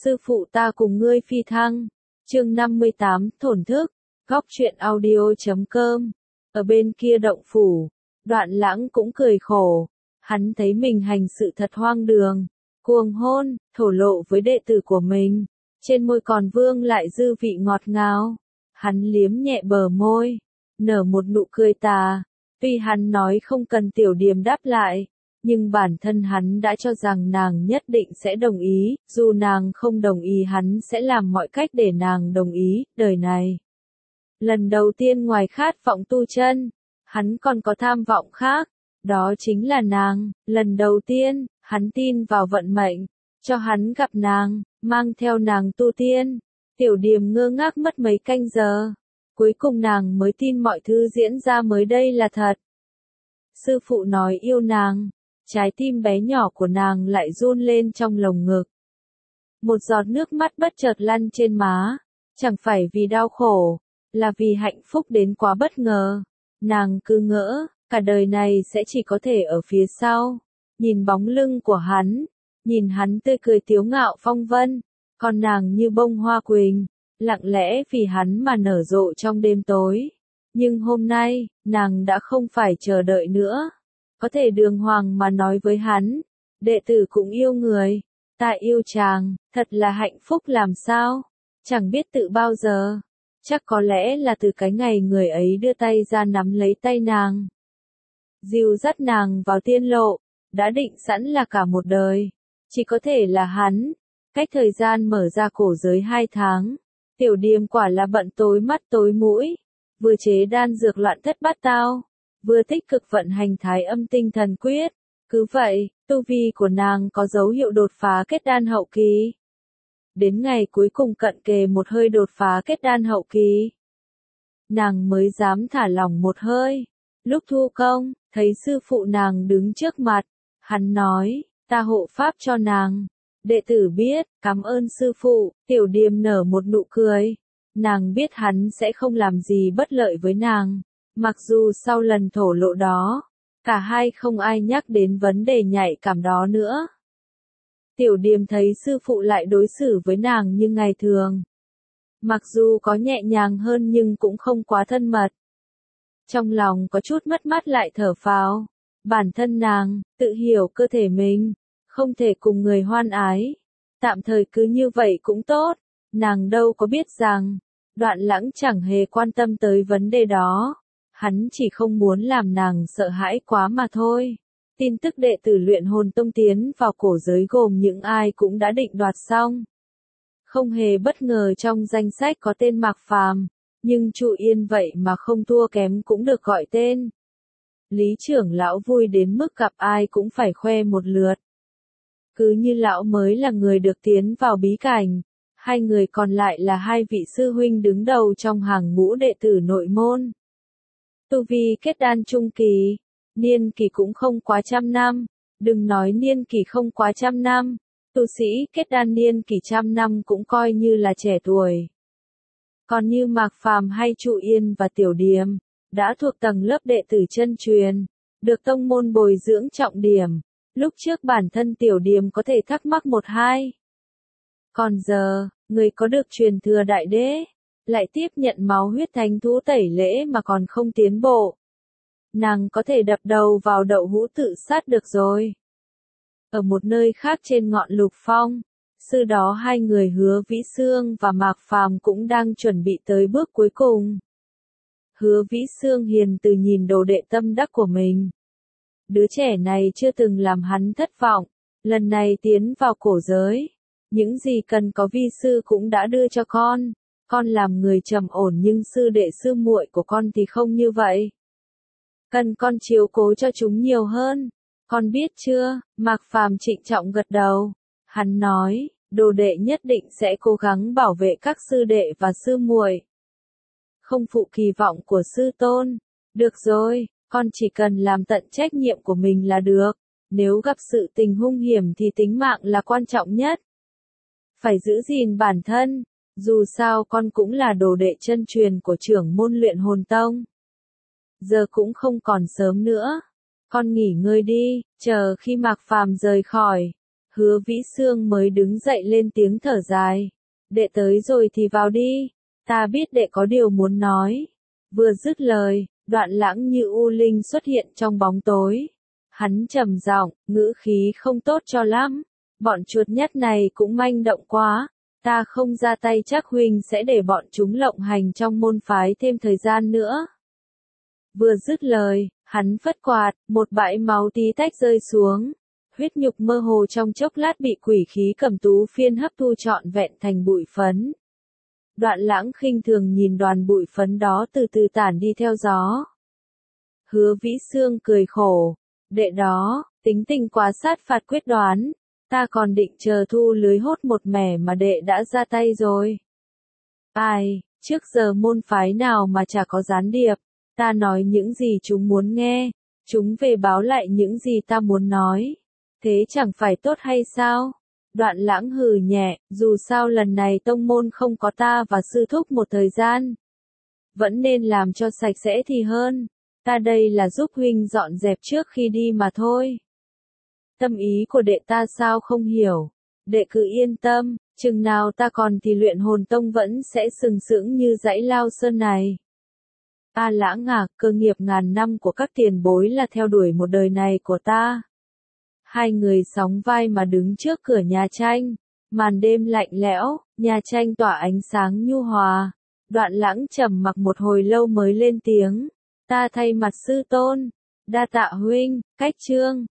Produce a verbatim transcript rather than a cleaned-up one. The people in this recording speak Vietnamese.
Sư phụ ta cùng ngươi phi thăng. Chương năm mươi tám, thổn thức. Góc truyện audio chấm com. Ở bên kia động phủ, Đoạn Lãng cũng cười khổ. Hắn thấy mình hành sự thật hoang đường, cuồng hôn, thổ lộ với đệ tử của mình. Trên môi còn vương lại dư vị ngọt ngào. Hắn liếm nhẹ bờ môi, nở một nụ cười tà. Tuy hắn nói không cần Tiểu Điềm đáp lại, nhưng bản thân hắn đã cho rằng nàng nhất định sẽ đồng ý, dù nàng không đồng ý hắn sẽ làm mọi cách để nàng đồng ý, đời này. Lần đầu tiên ngoài khát vọng tu chân, hắn còn có tham vọng khác, đó chính là nàng. Lần đầu tiên, hắn tin vào vận mệnh, cho hắn gặp nàng, mang theo nàng tu tiên. Tiểu Điềm ngơ ngác mất mấy canh giờ, cuối cùng nàng mới tin mọi thứ diễn ra mới đây là thật. Sư phụ nói yêu nàng, trái tim bé nhỏ của nàng lại run lên trong lồng ngực. Một giọt nước mắt bất chợt lăn trên má, chẳng phải vì đau khổ, là vì hạnh phúc đến quá bất ngờ. Nàng cứ ngỡ, cả đời này sẽ chỉ có thể ở phía sau, nhìn bóng lưng của hắn, nhìn hắn tươi cười tiếu ngạo phong vân, còn nàng như bông hoa quỳnh, lặng lẽ vì hắn mà nở rộ trong đêm tối. Nhưng hôm nay, nàng đã không phải chờ đợi nữa, có thể đường hoàng mà nói với hắn, đệ tử cũng yêu người, ta yêu chàng, thật là hạnh phúc làm sao, chẳng biết tự bao giờ, chắc có lẽ là từ cái ngày người ấy đưa tay ra nắm lấy tay nàng, dìu dắt nàng vào tiên lộ, đã định sẵn là cả một đời, chỉ có thể là hắn. Cách thời gian mở ra cổ giới hai tháng, Tiểu Điềm quả là bận tối mắt tối mũi, vừa chế đan dược loạn thất bát tao, vừa tích cực vận hành Thái Âm Tinh Thần Quyết. Cứ vậy, tu vi của nàng có dấu hiệu đột phá kết đan hậu kỳ. Đến ngày cuối cùng cận kề một hơi đột phá kết đan hậu kỳ, nàng mới dám thả lỏng một hơi. Lúc thu công, thấy sư phụ nàng đứng trước mặt, hắn nói, ta hộ pháp cho nàng. Đệ tử biết, cảm ơn sư phụ. Tiểu Điềm nở một nụ cười. Nàng biết hắn sẽ không làm gì bất lợi với nàng. Mặc dù sau lần thổ lộ đó, cả hai không ai nhắc đến vấn đề nhạy cảm đó nữa. Tiểu Điềm thấy sư phụ lại đối xử với nàng như ngày thường. Mặc dù có nhẹ nhàng hơn nhưng cũng không quá thân mật. Trong lòng có chút mất mát lại thở phào. Bản thân nàng, tự hiểu cơ thể mình, không thể cùng người hoan ái. Tạm thời cứ như vậy cũng tốt. Nàng đâu có biết rằng, Đoạn Lãng chẳng hề quan tâm tới vấn đề đó. Hắn chỉ không muốn làm nàng sợ hãi quá mà thôi. Tin tức đệ tử Luyện Hồn Tông tiến vào cổ giới gồm những ai cũng đã định đoạt xong. Không hề bất ngờ trong danh sách có tên Mạc Phàm, nhưng Trụ Yên vậy mà không thua kém cũng được gọi tên. Lý trưởng lão vui đến mức gặp ai cũng phải khoe một lượt. Cứ như lão mới là người được tiến vào bí cảnh, hai người còn lại là hai vị sư huynh đứng đầu trong hàng ngũ đệ tử nội môn. Tu vi kết đan trung kỳ, niên kỳ cũng không quá trăm năm, đừng nói niên kỳ không quá trăm năm, tu sĩ kết đan niên kỳ trăm năm cũng coi như là trẻ tuổi. Còn như Mạc Phàm hay Trụ Yên và Tiểu Điềm, đã thuộc tầng lớp đệ tử chân truyền, được tông môn bồi dưỡng trọng điểm. Lúc trước bản thân Tiểu Điềm có thể thắc mắc một hai. Còn giờ, người có được truyền thừa đại đế, lại tiếp nhận máu huyết thánh thú tẩy lễ mà còn không tiến bộ. Nàng có thể đập đầu vào đậu hũ tự sát được rồi. Ở một nơi khác trên ngọn Lục Phong, sư đó hai người Hứa Vĩ Xương và Mạc Phàm cũng đang chuẩn bị tới bước cuối cùng. Hứa Vĩ Xương hiền từ nhìn đồ đệ tâm đắc của mình. Đứa trẻ này chưa từng làm hắn thất vọng, lần này tiến vào cổ giới. Những gì cần có vi sư cũng đã đưa cho con. Con làm người trầm ổn nhưng sư đệ sư muội của con thì không như vậy. Cần con chiếu cố cho chúng nhiều hơn. Con biết chưa? Mạc Phàm trịnh trọng gật đầu. Hắn nói, đồ đệ nhất định sẽ cố gắng bảo vệ các sư đệ và sư muội. Không phụ kỳ vọng của sư tôn. Được rồi, con chỉ cần làm tận trách nhiệm của mình là được. Nếu gặp sự tình hung hiểm thì tính mạng là quan trọng nhất. Phải giữ gìn bản thân. Dù sao con cũng là đồ đệ chân truyền của trưởng môn Luyện Hồn Tông. Giờ cũng không còn sớm nữa. Con nghỉ ngơi đi, chờ khi Mạc Phàm rời khỏi. Hứa Vĩ Xương mới đứng dậy lên tiếng thở dài. Đệ tới rồi thì vào đi, ta biết đệ có điều muốn nói. Vừa dứt lời, Đoạn Lãng như u linh xuất hiện trong bóng tối. Hắn trầm giọng, ngữ khí không tốt cho lắm. Bọn chuột nhắt này cũng manh động quá, ta không ra tay chắc huynh sẽ để bọn chúng lộng hành trong môn phái thêm thời gian nữa. Vừa dứt lời, hắn phất quạt, một bãi máu tí tách rơi xuống. Huyết nhục mơ hồ trong chốc lát bị quỷ khí Cẩm Tú Phiên hấp thu trọn vẹn thành bụi phấn. Đoạn Lãng khinh thường nhìn đoàn bụi phấn đó từ từ tản đi theo gió. Hứa Vĩ Xương cười khổ, đệ đó, tính tình quá sát phạt quyết đoán, ta còn định chờ thu lưới hốt một mẻ mà đệ đã ra tay rồi. Ai, trước giờ môn phái nào mà chả có gián điệp, ta nói những gì chúng muốn nghe, chúng về báo lại những gì ta muốn nói. Thế chẳng phải tốt hay sao? Đoạn Lãng hừ nhẹ, dù sao lần này tông môn không có ta và sư thúc một thời gian. Vẫn nên làm cho sạch sẽ thì hơn. Ta đây là giúp huynh dọn dẹp trước khi đi mà thôi. Tâm ý của đệ ta sao không hiểu. Đệ cứ yên tâm, chừng nào ta còn thì luyện hồn tông vẫn sẽ sừng sững như dãy Lao Sơn này. A Lãng à, cơ nghiệp ngàn năm của các tiền bối là theo đuổi một đời này của ta. Hai người sóng vai mà đứng trước cửa nhà tranh, màn đêm lạnh lẽo, nhà tranh tỏa ánh sáng nhu hòa. Đoạn Lãng trầm mặc một hồi lâu mới lên tiếng, ta thay mặt sư tôn, đa tạ huynh, cách chương.